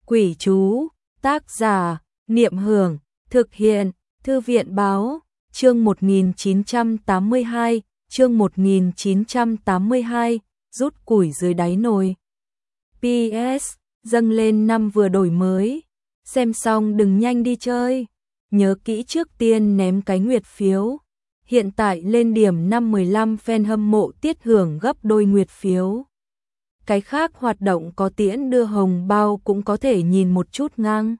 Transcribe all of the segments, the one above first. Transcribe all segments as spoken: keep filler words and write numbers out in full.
Quỷ chú, tác giả, Niệm Hưởng, thực hiện, Thư viện báo, chương một nghìn chín trăm tám mươi hai, chương một nghìn chín trăm tám mươi hai, rút củi dưới đáy nồi. pê ét, dâng lên năm vừa đổi mới, xem xong đừng nhanh đi chơi, nhớ kỹ trước tiên ném cái nguyệt phiếu. Hiện tại lên điểm năm mười lăm fan hâm mộ tiết hưởng gấp đôi nguyệt phiếu. Cái khác hoạt động có tiễn đưa hồng bao cũng có thể nhìn một chút ngang.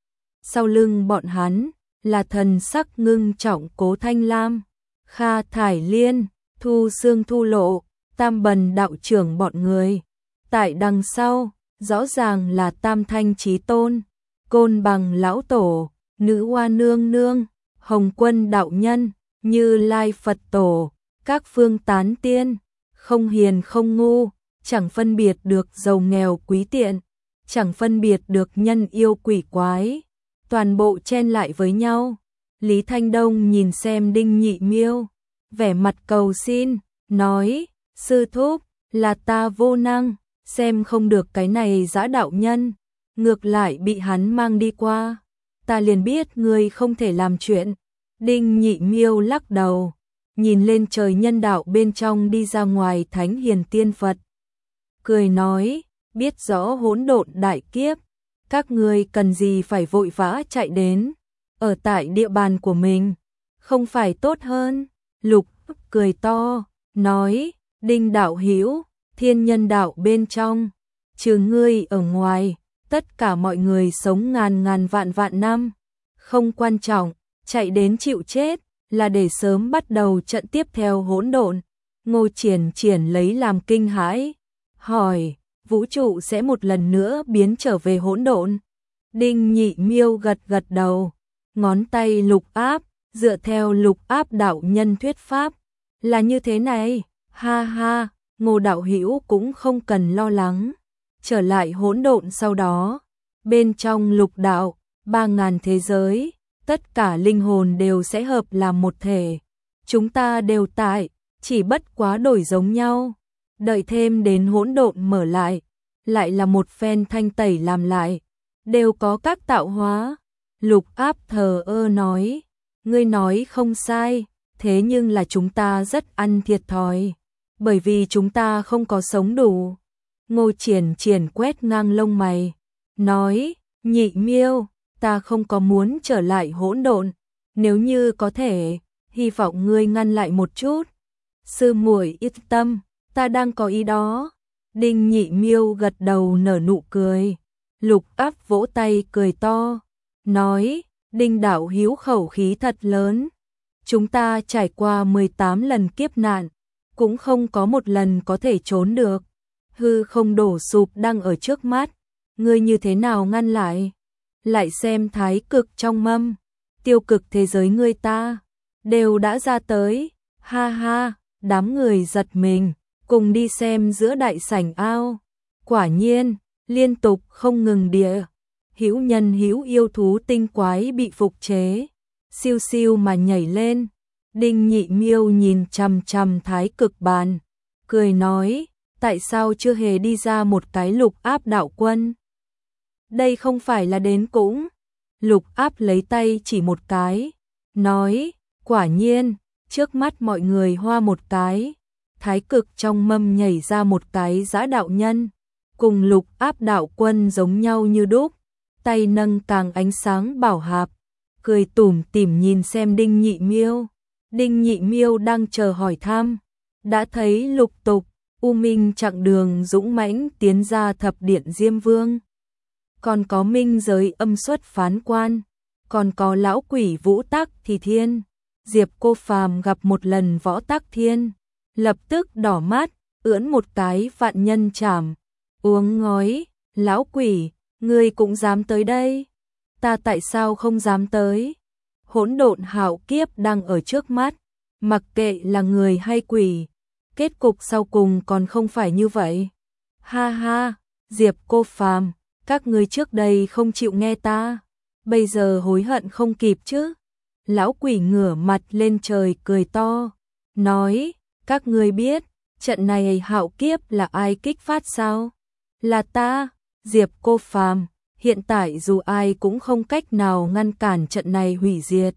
Sau lưng bọn hắn là thần sắc ngưng trọng Cố Thanh Lam, Kha Thải Liên, Thu Sương Thu Lộ, Tam Bần đạo trưởng bọn người. Tại đằng sau, rõ ràng là Tam Thanh Chí Tôn, Côn Bằng Lão Tổ, Nữ Hoa Nương Nương, Hồng Quân Đạo Nhân, Như Lai Phật Tổ, các phương tán tiên, không hiền không ngu, chẳng phân biệt được giàu nghèo quý tiện, chẳng phân biệt được nhân yêu quỷ quái, toàn bộ chen lại với nhau. Lý Thanh Đông nhìn xem Đinh Nhị Miêu, vẻ mặt cầu xin, nói, sư thúc, là ta vô năng, xem không được cái này dã đạo nhân, ngược lại bị hắn mang đi qua, ta liền biết ngươi không thể làm chuyện. Đinh Nhị Miêu lắc đầu, nhìn lên trời nhân đạo bên trong đi ra ngoài thánh hiền tiên Phật. Cười nói, biết rõ hỗn độn đại kiếp, các ngươi cần gì phải vội vã chạy đến, ở tại địa bàn của mình, không phải tốt hơn. Lục cười to, nói, Đinh đạo hữu, thiên nhân đạo bên trong, trừ ngươi ở ngoài, tất cả mọi người sống ngàn ngàn vạn vạn năm, không quan trọng, chạy đến chịu chết, là để sớm bắt đầu trận tiếp theo hỗn độn. Ngô Triển Triển lấy làm kinh hãi, hỏi, vũ trụ sẽ một lần nữa biến trở về hỗn độn? Đinh Nhị Miêu gật gật đầu, ngón tay lục áp, dựa theo lục áp đạo nhân thuyết pháp, là như thế này, ha ha, Ngô đạo hữu cũng không cần lo lắng, trở lại hỗn độn sau đó, bên trong lục đạo, ba ngàn thế giới, tất cả linh hồn đều sẽ hợp làm một thể, chúng ta đều tại, chỉ bất quá đổi giống nhau, đợi thêm đến hỗn độn mở lại, lại là một phen thanh tẩy làm lại, đều có các tạo hóa. Lục áp thờ ơ nói, ngươi nói không sai, thế nhưng là chúng ta rất ăn thiệt thòi, bởi vì chúng ta không có sống đủ. Ngô Triển Triển quét ngang lông mày, nói, Nhị Miêu, ta không có muốn trở lại hỗn độn, nếu như có thể, hy vọng ngươi ngăn lại một chút. Sư muội yên tâm, ta đang có ý đó. Đinh Nhị Miêu gật đầu nở nụ cười. Lục áp vỗ tay cười to, nói, Đinh đạo hiếu khẩu khí thật lớn. Chúng ta trải qua mười tám lần kiếp nạn, cũng không có một lần có thể trốn được. Hư không đổ sụp đang ở trước mắt, ngươi như thế nào ngăn lại? Lại xem thái cực trong mâm, tiêu cực thế giới ngươi ta, đều đã ra tới, ha ha, đám người giật mình, cùng đi xem giữa đại sảnh ao. Quả nhiên, liên tục không ngừng địa, hữu nhân hữu yêu thú tinh quái bị phục chế, siêu siêu mà nhảy lên. Đinh Nhị Miêu nhìn chằm chằm thái cực bàn, cười nói, tại sao chưa hề đi ra một cái lục áp đạo quân? Đây không phải là đến cũng. Lục áp lấy tay chỉ một cái, nói, quả nhiên, trước mắt mọi người hoa một cái, thái cực trong mâm nhảy ra một cái dã đạo nhân, cùng lục áp đạo quân giống nhau như đúc, tay nâng càng ánh sáng bảo hạp, cười tủm tỉm nhìn xem Đinh Nhị Miêu. Đinh Nhị Miêu đang chờ hỏi thăm, đã thấy lục tục, U Minh chặng đường dũng mãnh tiến ra thập điện Diêm Vương. Còn có minh giới âm xuất phán quan, còn có lão quỷ Vũ Tắc Thì Thiên. Diệp Cô Phàm gặp một lần Võ Tắc Thiên, lập tức đỏ mắt, ưỡn một cái vạn nhân chảm, uống ngói, lão quỷ, ngươi cũng dám tới đây? Ta tại sao không dám tới? Hỗn độn hạo kiếp đang ở trước mắt, mặc kệ là người hay quỷ, kết cục sau cùng còn không phải như vậy. Ha ha, Diệp Cô Phàm, các ngươi trước đây không chịu nghe ta, bây giờ hối hận không kịp chứ? Lão quỷ ngửa mặt lên trời cười to, nói, các ngươi biết, trận này hạo kiếp là ai kích phát sao? Là ta. Diệp Cô Phàm, hiện tại dù ai cũng không cách nào ngăn cản trận này hủy diệt.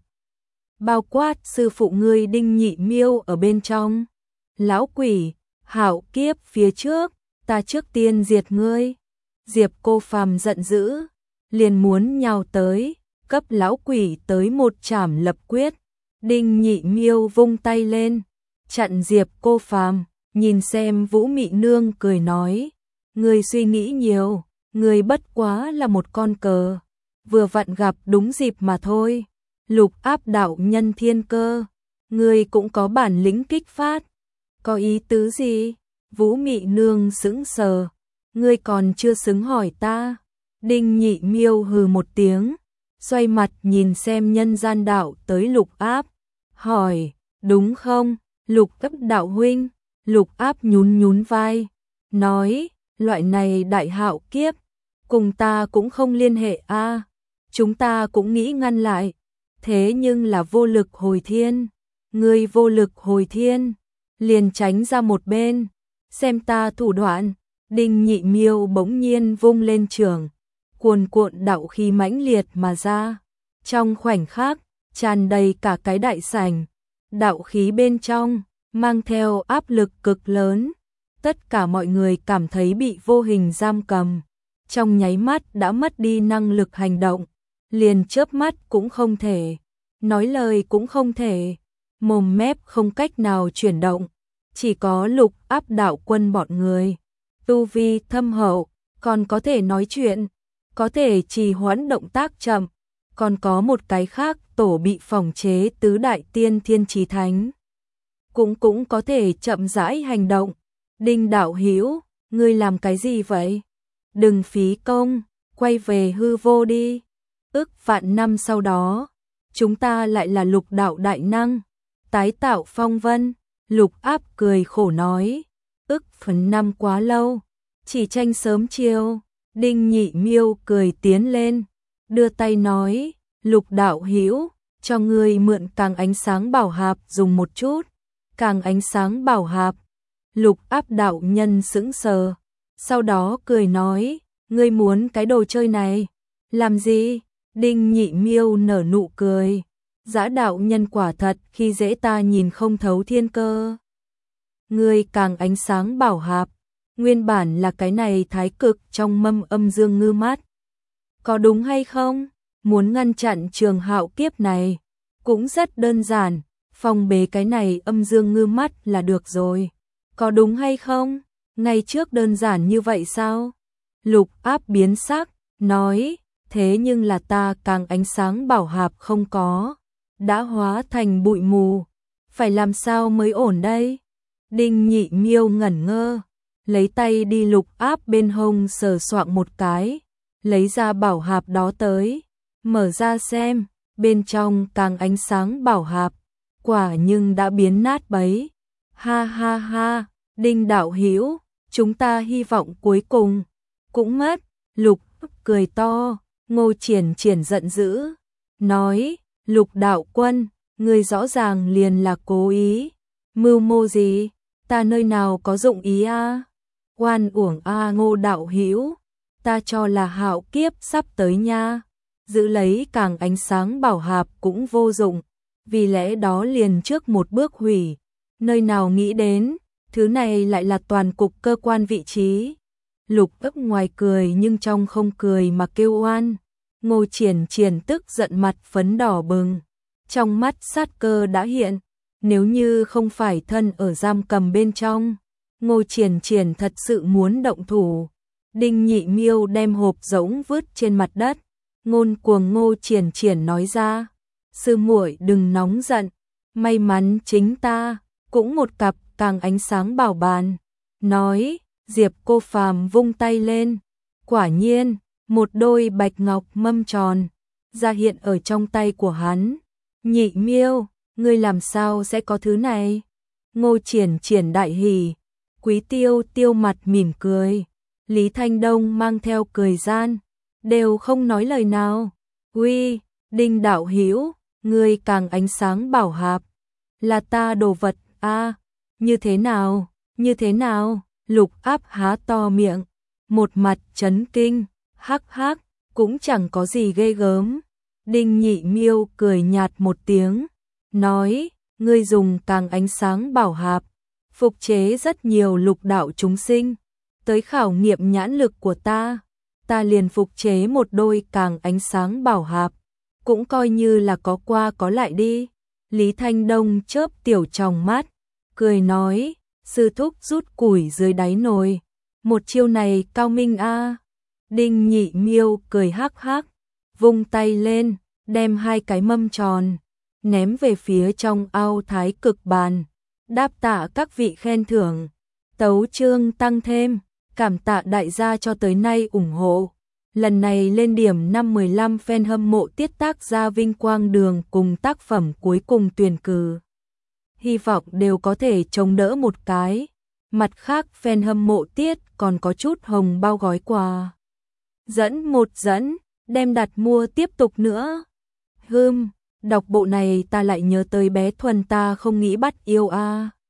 Bao quát sư phụ ngươi Đinh Nhị Miêu ở bên trong. Lão quỷ, hạo kiếp phía trước, ta trước tiên diệt ngươi. Diệp Cô Phàm giận dữ, liền muốn nhào tới, cấp lão quỷ tới một chảm lập quyết. Đinh Nhị Miêu vung tay lên, chặn Diệp Cô Phàm, nhìn xem Vũ Mị Nương cười nói, ngươi suy nghĩ nhiều, ngươi bất quá là một con cờ, vừa vặn gặp đúng dịp mà thôi. Lục Áp đạo nhân thiên cơ, ngươi cũng có bản lĩnh kích phát, có ý tứ gì? Vũ Mị Nương sững sờ, ngươi còn chưa xứng hỏi ta. Đinh Nhị Miêu hừ một tiếng, xoay mặt nhìn xem nhân gian đạo tới Lục Áp, hỏi, đúng không, Lục Áp đạo huynh? Lục Áp nhún nhún vai, nói, loại này đại hạo kiếp, cùng ta cũng không liên hệ a, chúng ta cũng nghĩ ngăn lại, thế nhưng là vô lực hồi thiên, ngươi vô lực hồi thiên, liền tránh ra một bên, xem ta thủ đoạn. Đinh Nhị Miêu bỗng nhiên vung lên trường, cuồn cuộn đạo khí mãnh liệt mà ra, trong khoảnh khắc tràn đầy cả cái đại sảnh, đạo khí bên trong mang theo áp lực cực lớn, tất cả mọi người cảm thấy bị vô hình giam cầm, trong nháy mắt đã mất đi năng lực hành động, liền chớp mắt cũng không thể, nói lời cũng không thể, mồm mép không cách nào chuyển động, chỉ có Lục Áp đạo quân bọn người tu vi thâm hậu, còn có thể nói chuyện, có thể trì hoãn động tác chậm, còn có một cái khác tổ bị phòng chế tứ đại tiên thiên chí thánh, cũng cũng có thể chậm rãi hành động. Đinh đạo hữu, ngươi làm cái gì vậy? Đừng phí công, quay về hư vô đi. Ước vạn năm sau đó, chúng ta lại là Lục đạo đại năng, tái tạo phong vân. Lục Áp cười khổ nói, ức phần năm quá lâu, chỉ tranh sớm chiều. Đinh Nhị Miêu cười tiến lên, đưa tay nói, Lục đạo hữu, cho ngươi mượn càng ánh sáng bảo hạp dùng một chút. Càng ánh sáng bảo hạp. Lục Áp đạo nhân sững sờ, sau đó cười nói, ngươi muốn cái đồ chơi này, làm gì? Đinh Nhị Miêu nở nụ cười, Dã đạo nhân quả thật khi dễ ta nhìn không thấu thiên cơ. Ngươi càng ánh sáng bảo hạp, nguyên bản là cái này thái cực trong mâm âm dương ngư mắt. Có đúng hay không? Muốn ngăn chặn trường hạo kiếp này, cũng rất đơn giản, phong bế cái này âm dương ngư mắt là được rồi. Có đúng hay không? Ngày trước đơn giản như vậy sao? Lục Áp biến sắc, nói, thế nhưng là ta càng ánh sáng bảo hạp không có, đã hóa thành bụi mù, phải làm sao mới ổn đây? Đinh Nhị Miêu ngẩn ngơ, lấy tay đi Lục Áp bên hông sờ soạng một cái, lấy ra bảo hạp đó tới, mở ra xem, bên trong càng ánh sáng bảo hạp, quả nhưng đã biến nát bấy. Ha ha ha, Đinh đạo hữu, chúng ta hy vọng cuối cùng cũng mất. Lục cười to, Ngô Triển Triển giận dữ, nói, Lục đạo quân, người rõ ràng liền là cố ý, mưu mô gì, ta nơi nào có dụng ý a? À? Oan uổng a à, Ngô đạo hữu, ta cho là hạo kiếp sắp tới nha, giữ lấy càng ánh sáng bảo hạp cũng vô dụng, vì lẽ đó liền trước một bước hủy, nơi nào nghĩ đến, thứ này lại là toàn cục cơ quan vị trí. Lục ấp ngoài cười nhưng trong không cười mà kêu oan. Ngô Triển Triển tức giận mặt phấn đỏ bừng, trong mắt sát cơ đã hiện, nếu như không phải thân ở giam cầm bên trong, Ngô Triển Triển thật sự muốn động thủ. Đinh Nhị Miêu đem hộp rỗng vứt trên mặt đất, ngôn cuồng Ngô Triển Triển nói ra, sư muội đừng nóng giận, may mắn chính ta cũng một cặp càng ánh sáng bảo bàn. Nói, Diệp Cô Phàm vung tay lên, quả nhiên, một đôi bạch ngọc mâm tròn ra hiện ở trong tay của hắn. Nhị Miêu, ngươi làm sao sẽ có thứ này? Ngô Triển Triển đại hỉ, Quý Tiêu Tiêu mặt mỉm cười, Lý Thanh Đông mang theo cười gian, đều không nói lời nào. Uy, Đinh đạo hữu, ngươi càng ánh sáng bảo hạp, là ta đồ vật a, à, như thế nào? Như thế nào? Lục Áp há to miệng, một mặt chấn kinh, hắc hắc, cũng chẳng có gì ghê gớm. Đinh Nhị Miêu cười nhạt một tiếng, nói, ngươi dùng càng ánh sáng bảo hạp, phục chế rất nhiều lục đạo chúng sinh, tới khảo nghiệm nhãn lực của ta, ta liền phục chế một đôi càng ánh sáng bảo hạp, cũng coi như là có qua có lại đi. Lý Thanh Đông chớp tiểu tròng mắt, cười nói, sư thúc rút củi dưới đáy nồi, một chiêu này cao minh a. Đinh Nhị Miêu cười hắc hắc, vung tay lên, đem hai cái mâm tròn ném về phía trong ao thái cực bàn, đáp tạ các vị khen thưởng, tấu chương tăng thêm, cảm tạ đại gia cho tới nay ủng hộ. Lần này lên điểm năm mười lăm fan hâm mộ tiết tác gia vinh quang đường cùng tác phẩm cuối cùng tuyển cử. Hy vọng đều có thể chống đỡ một cái. Mặt khác fan hâm mộ tiết còn có chút hồng bao gói quà. Dẫn một dẫn, đem đặt mua tiếp tục nữa. Hừm, đọc bộ này ta lại nhớ tới bé Thuần ta không nghĩ bắt yêu a.